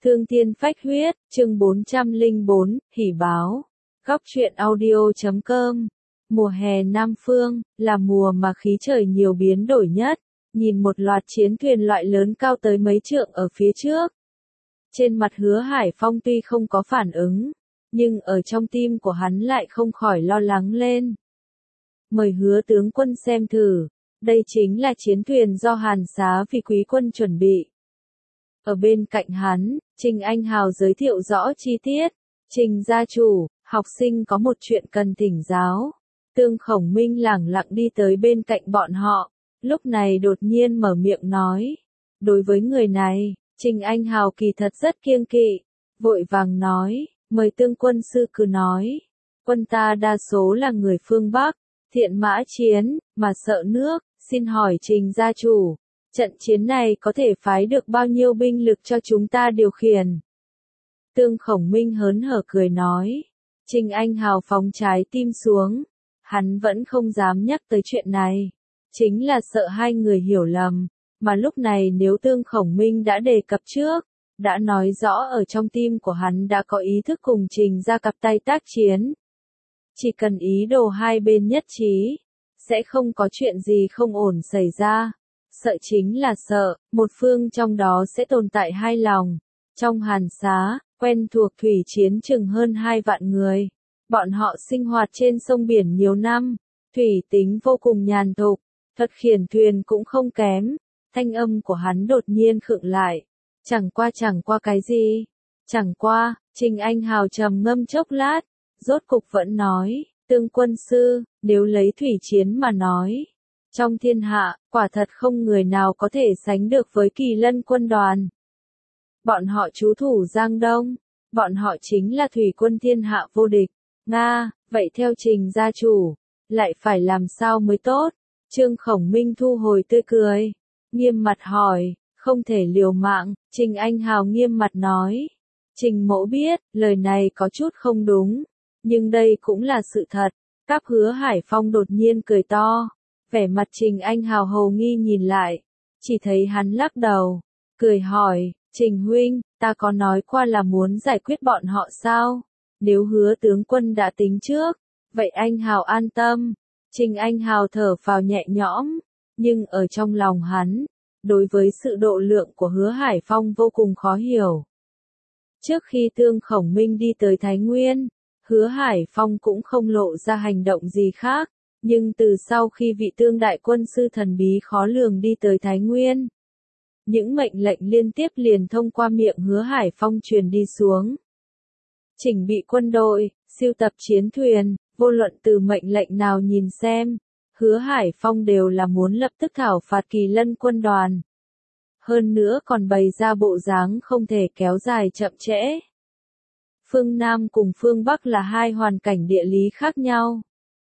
Thương thiên phách huyết, chương 404, hỉ báo. Góc truyện audio.com. Mùa hè Nam Phương, là mùa mà khí trời nhiều biến đổi nhất. Nhìn một loạt chiến thuyền loại lớn cao tới mấy trượng ở phía trước. Trên mặt Hứa Hải Phong tuy không có phản ứng, nhưng ở trong tim của hắn lại không khỏi lo lắng lên. Mời Hứa tướng quân xem thử, đây chính là chiến thuyền do Hàn Xá vì quý quân chuẩn bị. Ở bên cạnh hắn, Trình Anh Hào giới thiệu rõ chi tiết. Trình gia chủ, học sinh có một chuyện cần thỉnh giáo. Tương Khổng Minh lẳng lặng đi tới bên cạnh bọn họ, lúc này đột nhiên mở miệng nói. Đối với người này, Trình Anh Hào kỳ thật rất kiêng kỵ, vội vàng nói, mời Tương quân sư cứ nói. Quân ta đa số là người phương Bắc, thiện mã chiến, mà sợ nước, xin hỏi Trình gia chủ. Trận chiến này có thể phái được bao nhiêu binh lực cho chúng ta điều khiển? Tương Khổng Minh hớn hở cười nói. Trình Anh Hào phóng trái tim xuống. Hắn vẫn không dám nhắc tới chuyện này. Chính là sợ hai người hiểu lầm. Mà lúc này nếu Tương Khổng Minh đã đề cập trước, đã nói rõ ở trong tim của hắn đã có ý thức cùng Trình ra cặp tay tác chiến. Chỉ cần ý đồ hai bên nhất trí, sẽ không có chuyện gì không ổn xảy ra. Sợ chính là sợ, một phương trong đó sẽ tồn tại hai lòng. Trong Hàn Xá, quen thuộc thủy chiến chừng hơn 2 vạn người. Bọn họ sinh hoạt trên sông biển nhiều năm, thủy tính vô cùng nhàn thục, thuật khiển thuyền cũng không kém. Thanh âm của hắn đột nhiên khựng lại. Chẳng qua cái gì? Chẳng qua, Trình Anh Hào trầm ngâm chốc lát, rốt cục vẫn nói, Tương quân sư, nếu lấy thủy chiến mà nói. Trong thiên hạ, quả thật không người nào có thể sánh được với Kỳ Lân quân đoàn. Bọn họ trú thủ Giang Đông, bọn họ chính là thủy quân thiên hạ vô địch. Nga, vậy theo Trình gia chủ, lại phải làm sao mới tốt? Trương Khổng Minh thu hồi tươi cười, nghiêm mặt hỏi, không thể liều mạng. Trình Anh Hào nghiêm mặt nói. Trình mẫu biết, lời này có chút không đúng, nhưng đây cũng là sự thật. Các Hứa Hải Phong đột nhiên cười to. Vẻ mặt Trình Anh Hào hầu nghi nhìn lại, chỉ thấy hắn lắc đầu, cười hỏi, Trình huynh, ta có nói qua là muốn giải quyết bọn họ sao? Nếu Hứa tướng quân đã tính trước, vậy anh Hào an tâm. Trình Anh Hào thở phào nhẹ nhõm, nhưng ở trong lòng hắn, đối với sự độ lượng của Hứa Hải Phong vô cùng khó hiểu. Trước khi Tương Khổng Minh đi tới Thái Nguyên, Hứa Hải Phong cũng không lộ ra hành động gì khác. Nhưng từ sau khi vị Tương đại quân sư thần bí khó lường đi tới Thái Nguyên, những mệnh lệnh liên tiếp liền thông qua miệng Hứa Hải Phong truyền đi xuống. Chỉnh bị quân đội, siêu tập chiến thuyền, vô luận từ mệnh lệnh nào nhìn xem, Hứa Hải Phong đều là muốn lập tức thảo phạt Kỳ Lân quân đoàn. Hơn nữa còn bày ra bộ dáng không thể kéo dài chậm trễ. Phương Nam cùng phương Bắc là hai hoàn cảnh địa lý khác nhau.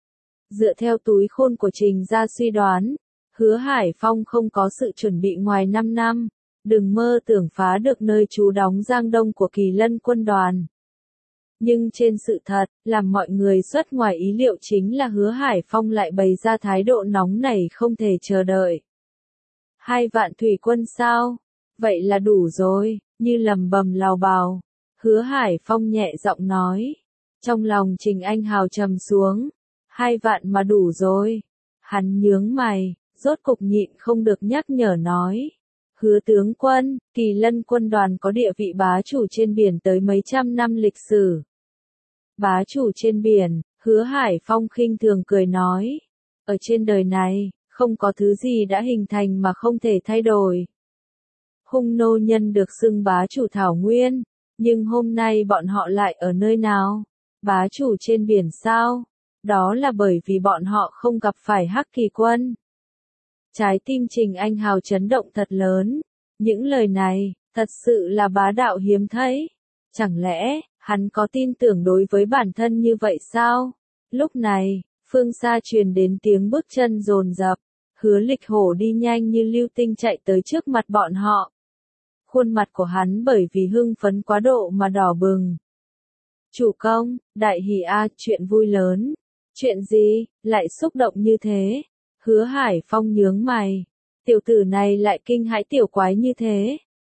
Dựa theo túi khôn của Trình gia suy đoán, Hứa Hải Phong không có sự chuẩn bị ngoài 5 năm, đừng mơ tưởng phá được nơi trú đóng Giang Đông của Kỳ Lân quân đoàn. Nhưng trên sự thật, làm mọi người xuất ngoài ý liệu chính là Hứa Hải Phong lại bày ra thái độ nóng nảy không thể chờ đợi. 2 vạn thủy quân sao? Vậy là đủ rồi, như lầm bầm lào bào. Hứa Hải Phong nhẹ giọng nói. Trong lòng Trình Anh Hào trầm xuống. 2 vạn mà đủ rồi. Hắn nhướng mày, rốt cục nhịn không được nhắc nhở nói. Hứa tướng quân, Kỳ Lân quân đoàn có địa vị bá chủ trên biển tới mấy trăm năm lịch sử. Bá chủ trên biển, Hứa Hải Phong khinh thường cười nói. Ở trên đời này, không có thứ gì đã hình thành mà không thể thay đổi. Hung nô nhân được xưng bá chủ Thảo Nguyên, nhưng hôm nay bọn họ lại ở nơi nào? Bá chủ trên biển sao? Đó là bởi vì bọn họ không gặp phải Hắc Kỳ quân. Trái tim Trình Anh Hào chấn động thật lớn. Những lời này, thật sự là bá đạo hiếm thấy. Chẳng lẽ, hắn có tin tưởng đối với bản thân như vậy sao? Lúc này, phương xa truyền đến tiếng bước chân dồn dập. Hứa Lịch Hổ đi nhanh như lưu tinh chạy tới trước mặt bọn họ. Khuôn mặt của hắn bởi vì hưng phấn quá độ mà đỏ bừng. Chủ công, đại hỉ a, chuyện vui lớn. Chuyện gì, lại xúc động như thế? Hứa Hải Phong nhướng mày. Tiểu tử này lại kinh hãi tiểu quái như thế.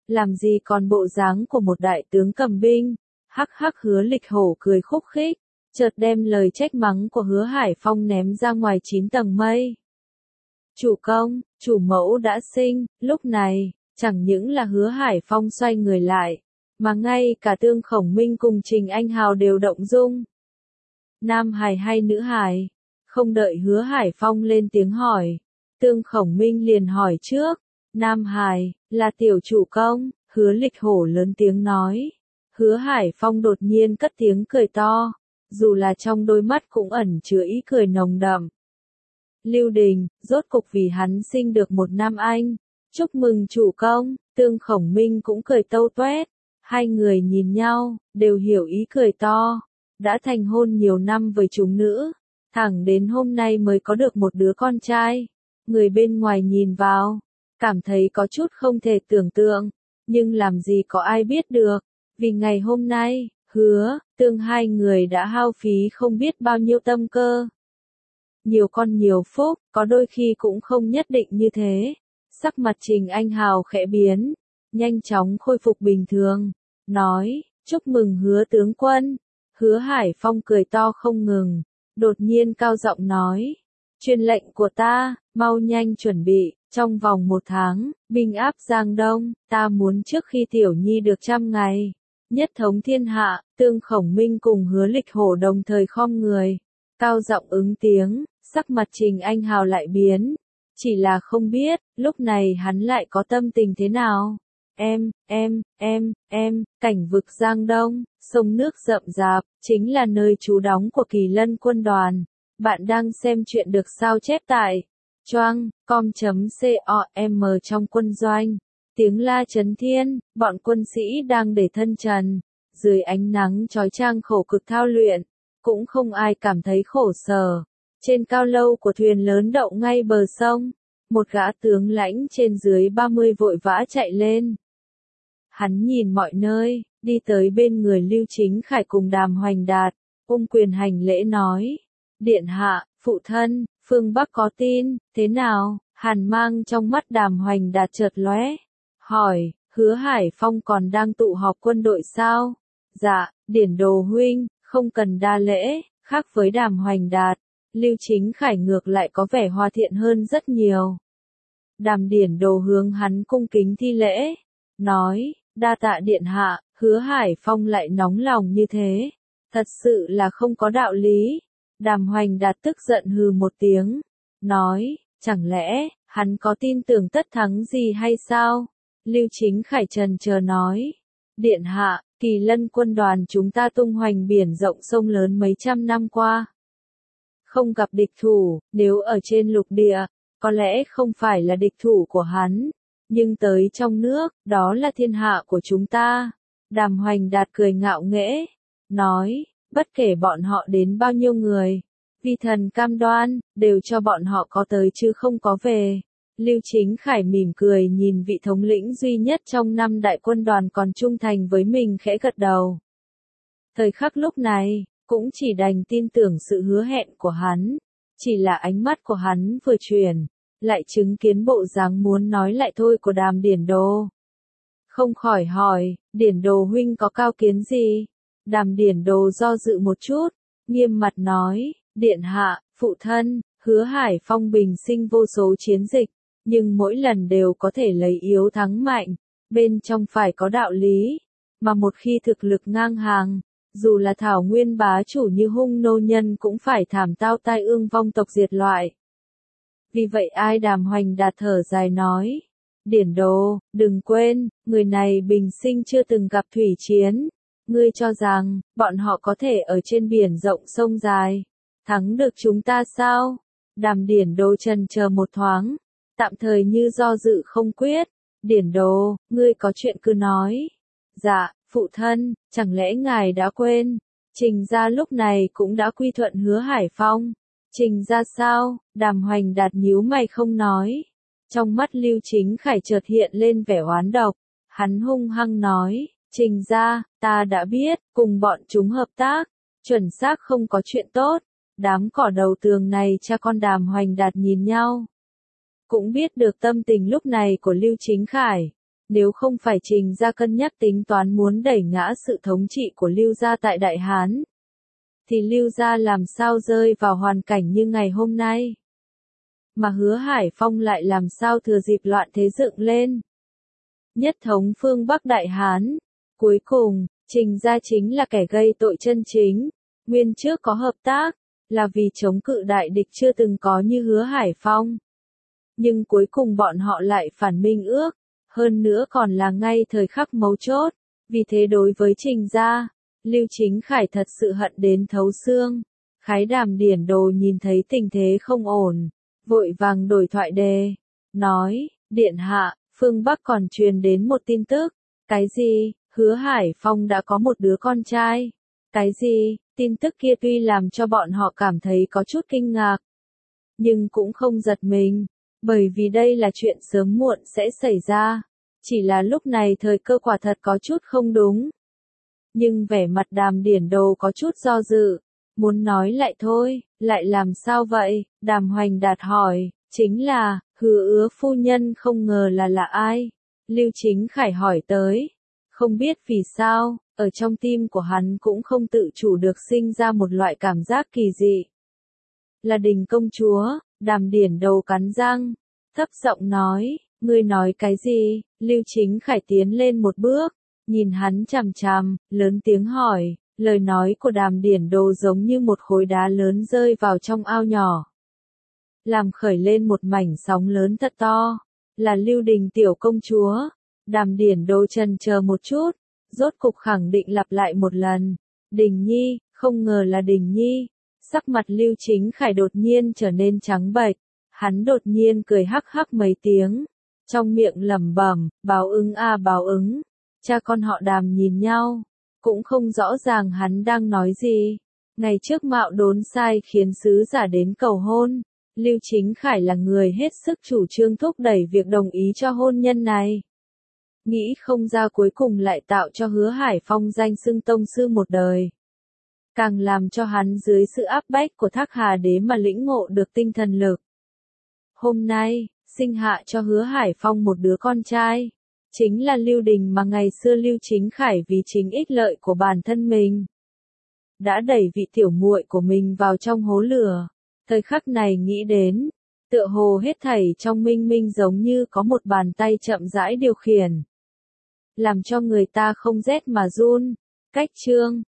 làm gì còn bộ dáng của một đại tướng cầm binh. Hắc hắc, Hứa Lịch Hổ cười khúc khích, chợt đem lời trách mắng của Hứa Hải Phong ném ra ngoài 9 tầng mây. Chủ công, chủ mẫu đã sinh, lúc này, chẳng những là Hứa Hải Phong xoay người lại, mà ngay cả Tương Khổng Minh cùng Trình Anh Hào đều động dung. Nam hài hay nữ hài? Không đợi Hứa Hải Phong lên tiếng hỏi, Tương Khổng Minh liền hỏi trước. Nam hài, là tiểu chủ công, Hứa Lịch Hổ lớn tiếng nói. Hứa Hải Phong đột nhiên cất tiếng cười to, dù là trong đôi mắt cũng ẩn chứa ý cười nồng đậm. Lưu Đình, rốt cục vì hắn sinh được một nam anh. Chúc mừng chủ công, Tương Khổng Minh cũng cười tâu toét. Hai người nhìn nhau, đều hiểu ý cười to. Đã thành hôn nhiều năm với chúng nữ, thẳng đến hôm nay mới có được một đứa con trai. Người bên ngoài nhìn vào, cảm thấy có chút không thể tưởng tượng, nhưng làm gì có ai biết được, vì ngày hôm nay, Hứa, Tương hai người đã hao phí không biết bao nhiêu tâm cơ. Nhiều con nhiều phúc, có đôi khi cũng không nhất định như thế. Sắc mặt Trình Anh Hào khẽ biến, nhanh chóng khôi phục bình thường, nói, chúc mừng Hứa tướng quân. Hứa Hải Phong cười to không ngừng, đột nhiên cao giọng nói, truyền lệnh của ta, mau nhanh chuẩn bị, trong vòng 1 tháng, binh áp Giang Đông, ta muốn trước khi Tiểu Nhi được 100 ngày, nhất thống thiên hạ. Tương Khổng Minh cùng Hứa Lịch Hổ đồng thời khom người, cao giọng ứng tiếng, sắc mặt Trình Anh Hào lại biến, chỉ là không biết, lúc này hắn lại có tâm tình thế nào. Cảnh vực Giang Đông, sông nước rậm rạp, chính là nơi trú đóng của Kỳ Lân quân đoàn. Bạn đang xem chuyện được sao chép tại choang.com.com trong quân doanh. Tiếng la chấn thiên, bọn quân sĩ đang để thân trần, dưới ánh nắng chói chang khổ cực thao luyện, cũng không ai cảm thấy khổ sở. Trên cao lâu của thuyền lớn đậu ngay bờ sông, một gã tướng lãnh trên dưới 30 vội vã chạy lên. Hắn nhìn mọi nơi, đi tới bên người Lưu Chính Khải cùng Đàm Hoành Đạt, ôm quyền hành lễ nói, điện hạ, phụ thân, phương Bắc có tin, thế nào? Hàn mang trong mắt Đàm Hoành Đạt chợt lóe, hỏi, Hứa Hải Phong còn đang tụ họp quân đội sao? Dạ, Điển Đồ huynh, không cần đa lễ. Khác với Đàm Hoành Đạt, Lưu Chính Khải ngược lại có vẻ hòa thiện hơn rất nhiều. Đàm Điển Đồ hướng hắn cung kính thi lễ, nói, đa tạ điện hạ. Hứa Hải Phong lại nóng lòng như thế, thật sự là không có đạo lý. Đàm Hoành Đạt tức giận hừ một tiếng, nói, chẳng lẽ, hắn có tin tưởng tất thắng gì hay sao? Lưu Chính Khải trần chờ nói, điện hạ, Kỳ Lân quân đoàn chúng ta tung hoành biển rộng sông lớn mấy trăm năm qua, không gặp địch thủ. Nếu ở trên lục địa, có lẽ không phải là địch thủ của hắn, nhưng tới trong nước, đó là thiên hạ của chúng ta. Đàm Hoành Đạt cười ngạo nghễ, nói, bất kể bọn họ đến bao nhiêu người, vi thần cam đoan, đều cho bọn họ có tới chứ không có về. Lưu Chính Khải mỉm cười nhìn vị thống lĩnh duy nhất trong 5 đại quân đoàn còn trung thành với mình khẽ gật đầu. Thời khắc lúc này, cũng chỉ đành tin tưởng sự hứa hẹn của hắn, chỉ là ánh mắt của hắn vừa chuyển, lại chứng kiến bộ dáng muốn nói lại thôi của Đàm Điển Đồ. Không khỏi hỏi, Điển Đồ huynh có cao kiến gì? Đàm Điển Đồ do dự một chút, nghiêm mặt nói, điện hạ, phụ thân, Hứa Hải Phong bình sinh vô số chiến dịch, nhưng mỗi lần đều có thể lấy yếu thắng mạnh, bên trong phải có đạo lý, mà một khi thực lực ngang hàng, dù là thảo nguyên bá chủ như Hung Nô Nhân cũng phải thảm tao tai ương vong tộc diệt loại. Vì vậy ai Đàm Hoành Đạt thở dài nói, Điển Đồ, đừng quên, người này bình sinh chưa từng gặp thủy chiến, ngươi cho rằng, bọn họ có thể ở trên biển rộng sông dài, thắng được chúng ta sao? Đàm Điển Đồ chần chờ một thoáng, tạm thời như do dự không quyết. Điển Đồ, ngươi có chuyện cứ nói. Dạ, phụ thân, chẳng lẽ ngài đã quên, Trình gia lúc này cũng đã quy thuận Hứa Hải Phong. Trình gia sao? Đàm Hoành Đạt nhíu mày không nói. Trong mắt Lưu Chính Khải chợt hiện lên vẻ oán độc, hắn hung hăng nói, Trình gia, ta đã biết, cùng bọn chúng hợp tác, chuẩn xác không có chuyện tốt. Đám cỏ đầu tường này cha con Đàm Hoành Đạt nhìn nhau, cũng biết được tâm tình lúc này của Lưu Chính Khải, Nếu không phải Trình gia cân nhắc tính toán muốn đẩy ngã sự thống trị của Lưu gia tại Đại Hán, thì Lưu gia làm sao rơi vào hoàn cảnh như ngày hôm nay. Mà Hứa Hải Phong lại làm sao thừa dịp loạn thế dựng lên. Nhất thống phương Bắc Đại Hán. Cuối cùng, Trình gia chính là kẻ gây tội chân chính. Nguyên trước có hợp tác, là vì chống cự đại địch chưa từng có như Hứa Hải Phong. Nhưng cuối cùng bọn họ lại phản minh ước, hơn nữa còn là ngay thời khắc mấu chốt. Vì thế đối với Trình gia, Lưu Chính Khải thật sự hận đến thấu xương. Khái Đàm Điển Đồ nhìn thấy tình thế không ổn, vội vàng đổi thoại đề, nói, điện hạ, phương Bắc còn truyền đến một tin tức. Cái gì? Hứa Hải Phong đã có một đứa con trai. Cái gì? Tin tức kia tuy làm cho bọn họ cảm thấy có chút kinh ngạc, nhưng cũng không giật mình, bởi vì đây là chuyện sớm muộn sẽ xảy ra. Chỉ là lúc này thời cơ quả thật có chút không đúng. Nhưng vẻ mặt Đàm Điển Đồ có chút do dự, muốn nói lại thôi, lại làm sao vậy? Đàm Hoành Đạt hỏi, chính là, Hứa Ứa phu nhân không ngờ là ai? Lưu Chính Khải hỏi tới, không biết vì sao, ở trong tim của hắn cũng không tự chủ được sinh ra một loại cảm giác kỳ dị. Là Đình công chúa. Đàm Điển Đầu cắn răng, thấp giọng nói, ngươi nói cái gì? Lưu Chính Khải tiến lên một bước, nhìn hắn chằm chằm, lớn tiếng hỏi, lời nói của Đàm Điển Đồ giống như một khối đá lớn rơi vào trong ao nhỏ, làm khởi lên một mảnh sóng lớn thật to. Là Lưu Đình tiểu công chúa. Đàm Điển Đồ chần chờ một chút, rốt cục khẳng định lặp lại một lần, Đình Nhi, không ngờ là Đình Nhi. Sắc mặt Lưu Chính Khải đột nhiên trở nên trắng bệch, hắn đột nhiên cười hắc hắc mấy tiếng, trong miệng lẩm bẩm, báo ứng a báo ứng. Cha con họ Đàm nhìn nhau, cũng không rõ ràng hắn đang nói gì. Ngày trước mạo đốn sai khiến sứ giả đến cầu hôn, Lưu Chính Khải là người hết sức chủ trương thúc đẩy việc đồng ý cho hôn nhân này. Nghĩ không ra cuối cùng lại tạo cho Hứa Hải Phong danh xưng tông sư một đời. Càng làm cho hắn dưới sự áp bách của Thác Hà Đế mà lĩnh ngộ được tinh thần lực. Hôm nay, sinh hạ cho Hứa Hải Phong một đứa con trai. Chính là Lưu Đình mà ngày xưa Lưu Chính Khải vì chính ích lợi của bản thân mình, đã đẩy vị tiểu muội của mình vào trong hố lửa. Thời khắc này nghĩ đến, tựa hồ hết thảy trong minh minh giống như có một bàn tay chậm rãi điều khiển, làm cho người ta không rét mà run. Cách chương